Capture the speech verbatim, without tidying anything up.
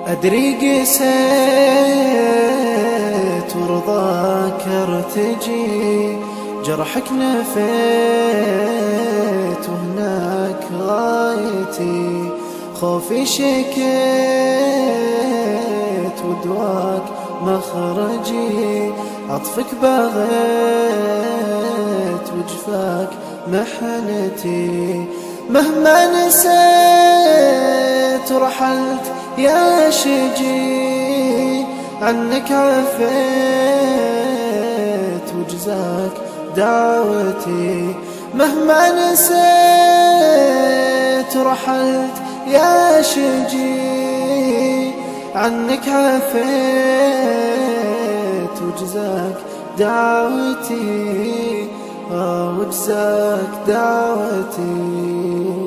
أدري قسيت ورضاك ارتجي، جرحك نفيت وهناك غايتي، خوفي شكيت ودواك مخرجي، عطفك بغيت وجفاك محنتي. مهما نسيت رحلت يا شجي، عنك عفيت وجزاك دعوتي. مهما نسيت رحلت يا شجي، عنك عفيت وجزاك دعوتي، آه وجزاك دعوتي.